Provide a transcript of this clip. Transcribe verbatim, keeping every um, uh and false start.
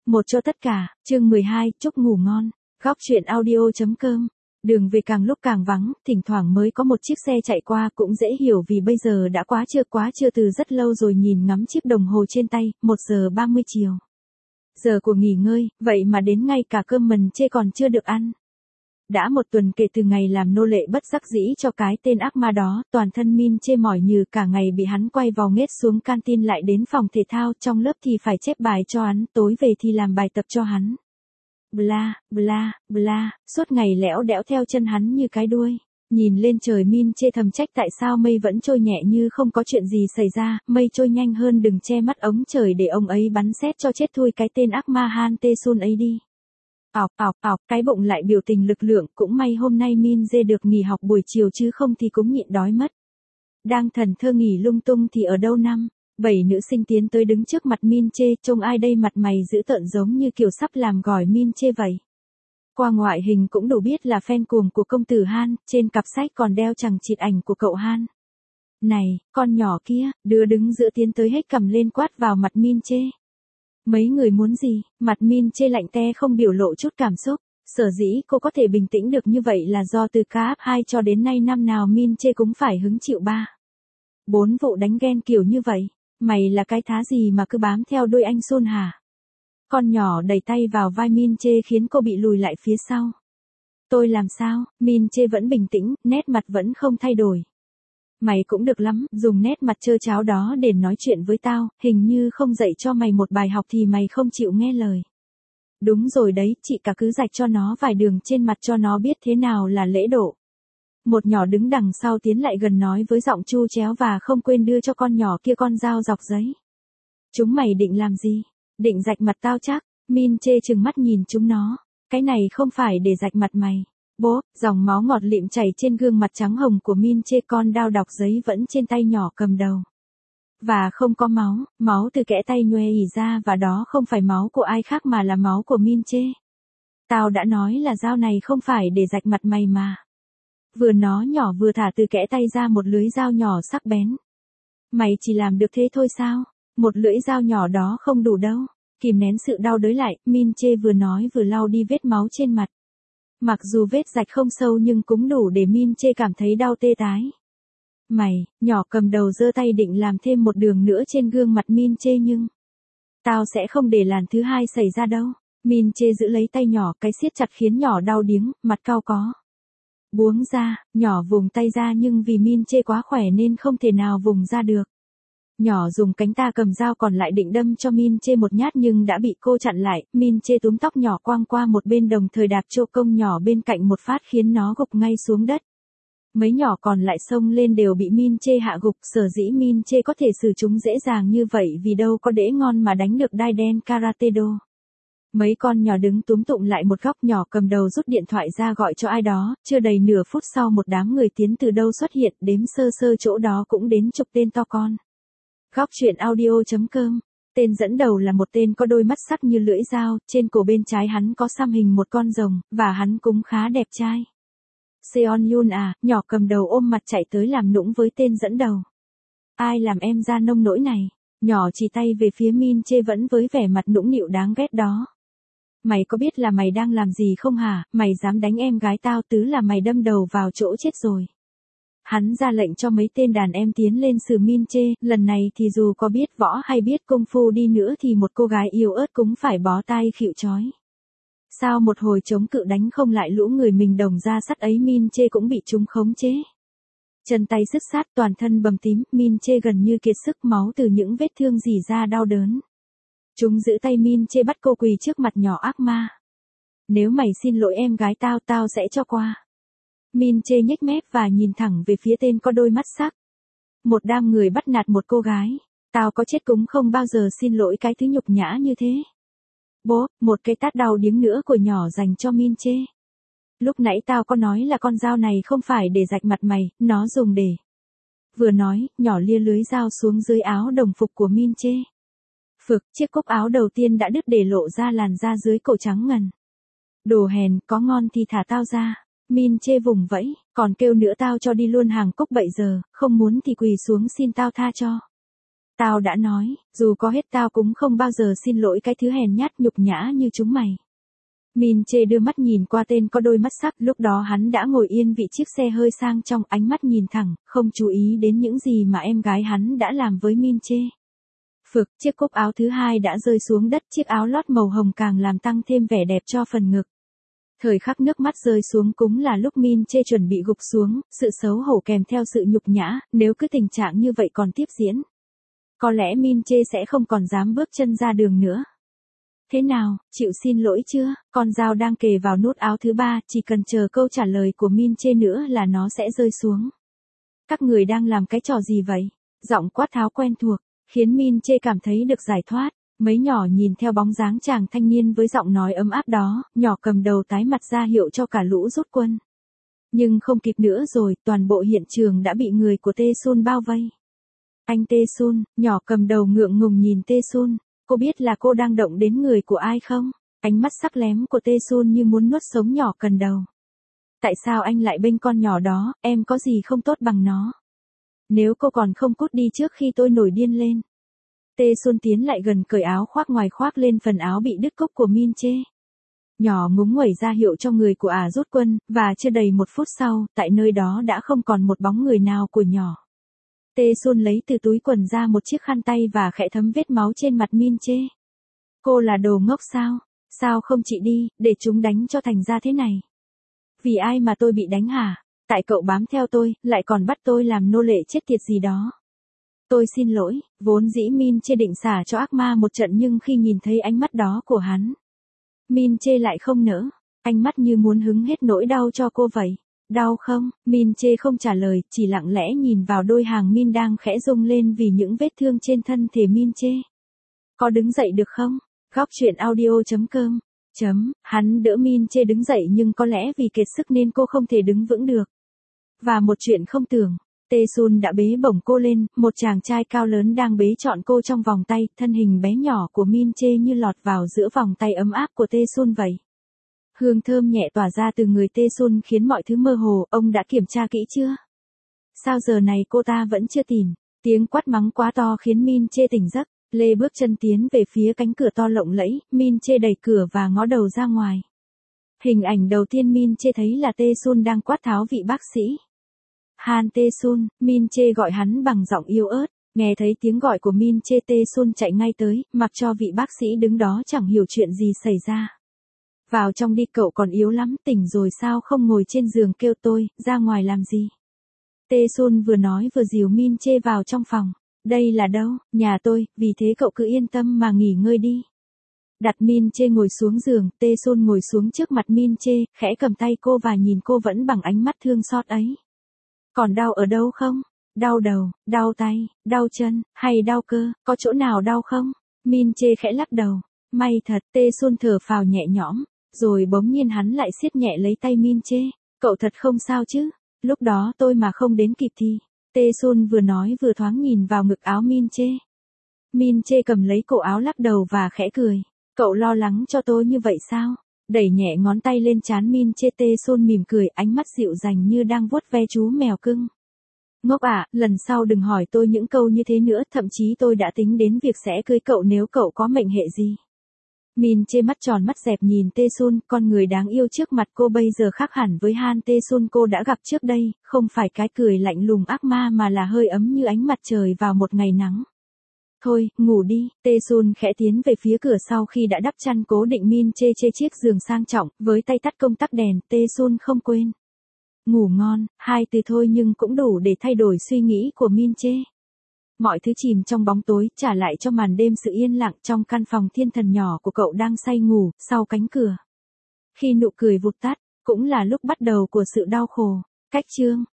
Một cho tất cả, chương mười hai, chúc ngủ ngon. Góc truyện audio.com. Đường về càng lúc càng vắng, thỉnh thoảng mới có một chiếc xe chạy qua, cũng dễ hiểu vì bây giờ đã quá trưa quá trưa từ rất lâu rồi. Nhìn ngắm chiếc đồng hồ trên tay, một giờ ba mươi chiều. Giờ của nghỉ ngơi, vậy mà đến ngay cả cơm mần chê còn chưa được ăn. Đã một tuần kể từ ngày làm nô lệ bất đắc dĩ cho cái tên ác ma đó, toàn thân Min chê mỏi như cả ngày bị hắn quay vò nghết xuống canteen lại đến phòng thể thao, trong lớp thì phải chép bài cho hắn, tối về thì làm bài tập cho hắn. Bla, bla, bla, suốt ngày lẽo đẽo theo chân hắn như cái đuôi. Nhìn lên trời Min chê thầm trách tại sao mây vẫn trôi nhẹ như không có chuyện gì xảy ra, mây trôi nhanh hơn đừng che mắt ống trời để ông ấy bắn sét cho chết thui cái tên ác ma Han Tê Sun ấy đi. Ọc ọc ọc, cái bụng lại biểu tình lực lượng, cũng may hôm nay Min dê được nghỉ học buổi chiều chứ không thì cũng nhịn đói mất. Đang thần thơ nghỉ lung tung thì ở đâu năm, bảy nữ sinh tiến tới đứng trước mặt Min chê, trông ai đây mặt mày dữ tợn giống như kiểu sắp làm gỏi Min chê vậy. Qua ngoại hình cũng đủ biết là fan cuồng của công tử Han, trên cặp sách còn đeo chằng chịt ảnh của cậu Han. Này, con nhỏ kia, đứa đứng giữa tiến tới hết cầm lên quát vào mặt Min chê. Mấy người muốn gì? Mặt Min chê lạnh te không biểu lộ chút cảm xúc. Sở dĩ cô có thể bình tĩnh được như vậy là do từ ca ép hai cho đến nay năm nào Min chê cũng phải hứng chịu ba bốn vụ đánh ghen kiểu như vậy. Mày là cái thá gì mà cứ bám theo đuôi anh Sun hả? Con nhỏ đẩy tay vào vai Min chê khiến cô bị lùi lại phía sau. Tôi làm sao? Min chê vẫn bình tĩnh, nét mặt vẫn không thay đổi. Mày cũng được lắm, dùng nét mặt trơ cháo đó để nói chuyện với tao, hình như không dạy cho mày một bài học thì mày không chịu nghe lời. Đúng rồi đấy, chị cả cứ rạch cho nó vài đường trên mặt cho nó biết thế nào là lễ độ. Một nhỏ đứng đằng sau tiến lại gần nói với giọng chu chéo và không quên đưa cho con nhỏ kia con dao dọc giấy. Chúng mày định làm gì? Định rạch mặt tao chắc? Min chê trừng mắt nhìn chúng nó. Cái này không phải để rạch mặt mày. Bố, dòng máu ngọt lịm chảy trên gương mặt trắng hồng của Min chê, con dao đọc giấy vẫn trên tay nhỏ cầm đầu. Và không có máu, máu từ kẽ tay nhoe ỉ ra và đó không phải máu của ai khác mà là máu của Min chê. Tao đã nói là dao này không phải để rạch mặt mày mà. Vừa nó nhỏ vừa thả từ kẽ tay ra một lưỡi dao nhỏ sắc bén. Mày chỉ làm được thế thôi sao? Một lưỡi dao nhỏ đó không đủ đâu. Kìm nén sự đau đớn lại, Min chê vừa nói vừa lau đi vết máu trên mặt. Mặc dù vết rạch không sâu nhưng cũng đủ để Min chê cảm thấy đau tê tái. Mày, nhỏ cầm đầu giơ tay định làm thêm một đường nữa trên gương mặt Min chê nhưng... Tao sẽ không để làn thứ hai xảy ra đâu. Min chê giữ lấy tay nhỏ, cái siết chặt khiến nhỏ đau điếng, mặt cau có. Buông ra, nhỏ vùng tay ra nhưng vì Min chê quá khỏe nên không thể nào vùng ra được. Nhỏ dùng cánh ta cầm dao còn lại định đâm cho Min chê một nhát nhưng đã bị cô chặn lại. Min chê túm tóc nhỏ quăng qua một bên đồng thời đạp chô công nhỏ bên cạnh một phát khiến nó gục ngay xuống đất. Mấy nhỏ còn lại xông lên đều bị Min chê hạ gục, sở dĩ Min chê có thể xử chúng dễ dàng như vậy vì đâu có đễ ngon mà đánh được đai đen karate do. Mấy con nhỏ đứng túm tụm lại một góc, nhỏ cầm đầu rút điện thoại ra gọi cho ai đó, chưa đầy nửa phút sau một đám người tiến từ đâu xuất hiện, đếm sơ sơ chỗ đó cũng đến chục tên to con. Góc truyện audio.com. Tên dẫn đầu là một tên có đôi mắt sắc như lưỡi dao, trên cổ bên trái hắn có xăm hình một con rồng, và hắn cũng khá đẹp trai. Seon Yoon à, nhỏ cầm đầu ôm mặt chạy tới làm nũng với tên dẫn đầu. Ai làm em ra nông nỗi này? Nhỏ chỉ tay về phía Min chê vẫn với vẻ mặt nũng nịu đáng ghét đó. Mày có biết là mày đang làm gì không hả? Mày dám đánh em gái tao tứ là mày đâm đầu vào chỗ chết rồi. Hắn ra lệnh cho mấy tên đàn em tiến lên xử Min chê, lần này thì dù có biết võ hay biết công phu đi nữa thì một cô gái yếu ớt cũng phải bó tay khịu chói. Sao một hồi chống cự đánh không lại lũ người mình đồng ra sắt ấy, Min chê cũng bị chúng khống chế. Chân tay sứt sát, toàn thân bầm tím, Min chê gần như kiệt sức, máu từ những vết thương rỉ ra đau đớn. Chúng giữ tay Min chê bắt cô quỳ trước mặt nhỏ ác ma. Nếu mày xin lỗi em gái tao, tao sẽ cho qua. Min chê nhếch mép và nhìn thẳng về phía tên có đôi mắt sắc. Một đám người bắt nạt một cô gái. Tao có chết cũng không bao giờ xin lỗi cái thứ nhục nhã như thế. Bố, một cái tát đau điếng nữa của nhỏ dành cho Min chê. Lúc nãy tao có nói là con dao này không phải để rạch mặt mày, nó dùng để. Vừa nói, nhỏ lia lưới dao xuống dưới áo đồng phục của Min chê. Phực, chiếc cúc áo đầu tiên đã đứt để lộ ra làn da dưới cổ trắng ngần. Đồ hèn, có ngon thì thả tao ra. Min chê vùng vẫy, còn kêu nữa tao cho đi luôn hàng cúc bậy giờ, không muốn thì quỳ xuống xin tao tha cho. Tao đã nói, dù có hết tao cũng không bao giờ xin lỗi cái thứ hèn nhát nhục nhã như chúng mày. Min Chê đưa mắt nhìn qua tên có đôi mắt sắc, lúc đó hắn đã ngồi yên vị chiếc xe hơi sang trong, ánh mắt nhìn thẳng, không chú ý đến những gì mà em gái hắn đã làm với Min Chê. Phực, chiếc cúc áo thứ hai đã rơi xuống đất, chiếc áo lót màu hồng càng làm tăng thêm vẻ đẹp cho phần ngực. Thời khắc nước mắt rơi xuống cũng là lúc Min Chê chuẩn bị gục xuống, sự xấu hổ kèm theo sự nhục nhã, nếu cứ tình trạng như vậy còn tiếp diễn. Có lẽ Min Chê sẽ không còn dám bước chân ra đường nữa. Thế nào, chịu xin lỗi chưa? Con dao đang kề vào nút áo thứ ba, chỉ cần chờ câu trả lời của Min Chê nữa là nó sẽ rơi xuống. Các người đang làm cái trò gì vậy? Giọng quát tháo quen thuộc, khiến Min Chê cảm thấy được giải thoát. Mấy nhỏ nhìn theo bóng dáng chàng thanh niên với giọng nói ấm áp đó, nhỏ cầm đầu tái mặt ra hiệu cho cả lũ rút quân. Nhưng không kịp nữa rồi, toàn bộ hiện trường đã bị người của Tae Sun bao vây. Anh Tae Sun, nhỏ cầm đầu ngượng ngùng nhìn Tae Sun, cô biết là cô đang động đến người của ai không? Ánh mắt sắc lém của Tae Sun như muốn nuốt sống nhỏ cần đầu. Tại sao anh lại bênh con nhỏ đó, em có gì không tốt bằng nó? Nếu cô còn không cút đi trước khi tôi nổi điên lên. Tae Sun tiến lại gần cởi áo khoác ngoài khoác lên phần áo bị đứt cúc của Min Chê. Nhỏ ngúng nguẩy ra hiệu cho người của ả rút quân, và chưa đầy một phút sau, tại nơi đó đã không còn một bóng người nào của nhỏ. Tae Sun lấy từ túi quần ra một chiếc khăn tay và khẽ thấm vết máu trên mặt Min Chê. Cô là đồ ngốc sao? Sao không chị đi, để chúng đánh cho thành ra thế này? Vì ai mà tôi bị đánh hả? Tại cậu bám theo tôi, lại còn bắt tôi làm nô lệ chết tiệt gì đó. Tôi xin lỗi, vốn dĩ Min Chê định xả cho ác ma một trận nhưng khi nhìn thấy ánh mắt đó của hắn, Min Chê lại không nỡ, ánh mắt như muốn hứng hết nỗi đau cho cô vậy. Đau không? Min Chê không trả lời, chỉ lặng lẽ nhìn vào đôi hàng Min đang khẽ rung lên vì những vết thương trên thân thể Min Chê. Có đứng dậy được không? Góc truyện audio chấm com Chấm, hắn đỡ Min Chê đứng dậy nhưng có lẽ vì kiệt sức nên cô không thể đứng vững được. Và một chuyện không tưởng, Tae Sun đã bế bổng cô lên, một chàng trai cao lớn đang bế trọn cô trong vòng tay, thân hình bé nhỏ của Min Chê như lọt vào giữa vòng tay ấm áp của Tae Sun vậy. Hương thơm nhẹ tỏa ra từ người Tae Sun khiến mọi thứ mơ hồ, ông đã kiểm tra kỹ chưa? Sao giờ này cô ta vẫn chưa tỉnh? Tiếng quát mắng quá to khiến Min Chê tỉnh giấc, Lê bước chân tiến về phía cánh cửa to lộng lẫy, Min Chê đẩy cửa và ngó đầu ra ngoài. Hình ảnh đầu tiên Min Chê thấy là Tae Sun đang quát tháo vị bác sĩ. Han Tae Sun, Min Chê gọi hắn bằng giọng yếu ớt, nghe thấy tiếng gọi của Min Chê Tae Sun chạy ngay tới, mặc cho vị bác sĩ đứng đó chẳng hiểu chuyện gì xảy ra. Vào trong đi, cậu còn yếu lắm, tỉnh rồi sao không ngồi trên giường kêu tôi, ra ngoài làm gì? Tae Sun vừa nói vừa dìu Min Chê vào trong phòng. Đây là đâu? Nhà tôi, vì thế cậu cứ yên tâm mà nghỉ ngơi đi. Đặt Min Chê ngồi xuống giường, Tae Sun ngồi xuống trước mặt Min Chê, khẽ cầm tay cô và nhìn cô vẫn bằng ánh mắt thương xót ấy. Còn đau ở đâu không? Đau đầu, đau tay, đau chân, hay đau cơ, có chỗ nào đau không? Min Chê khẽ lắc đầu. May thật, Tae Sun thở phào nhẹ nhõm, rồi bỗng nhiên hắn lại siết nhẹ lấy tay Min Chê. Cậu thật không sao chứ? Lúc đó tôi mà không đến kịp thì... Tae Sun vừa nói vừa thoáng nhìn vào ngực áo Min Chê. Min Chê cầm lấy cổ áo lắc đầu và khẽ cười. Cậu lo lắng cho tôi như vậy sao? Đẩy nhẹ ngón tay lên trán Min Chê. Tae Sun mỉm cười, ánh mắt dịu dàng như đang vuốt ve chú mèo cưng. Ngốc ạ, à, lần sau đừng hỏi tôi những câu như thế nữa, thậm chí tôi đã tính đến việc sẽ cưới cậu nếu cậu có mệnh hệ gì. Min Chê mắt tròn mắt dẹp nhìn Tae Sun, con người đáng yêu trước mặt cô bây giờ khác hẳn với Han Tae Sun cô đã gặp trước đây, không phải cái cười lạnh lùng ác ma mà là hơi ấm như ánh mặt trời vào một ngày nắng. Thôi, ngủ đi, Tae Sun khẽ tiến về phía cửa sau khi đã đắp chăn cố định Min Chê trên chiếc giường sang trọng, với tay tắt công tắc đèn, Tae Sun không quên. Ngủ ngon, hai từ thôi nhưng cũng đủ để thay đổi suy nghĩ của Min Chê. Mọi thứ chìm trong bóng tối, trả lại cho màn đêm sự yên lặng trong căn phòng thiên thần nhỏ của cậu đang say ngủ, sau cánh cửa. Khi nụ cười vụt tắt, cũng là lúc bắt đầu của sự đau khổ. Cách chương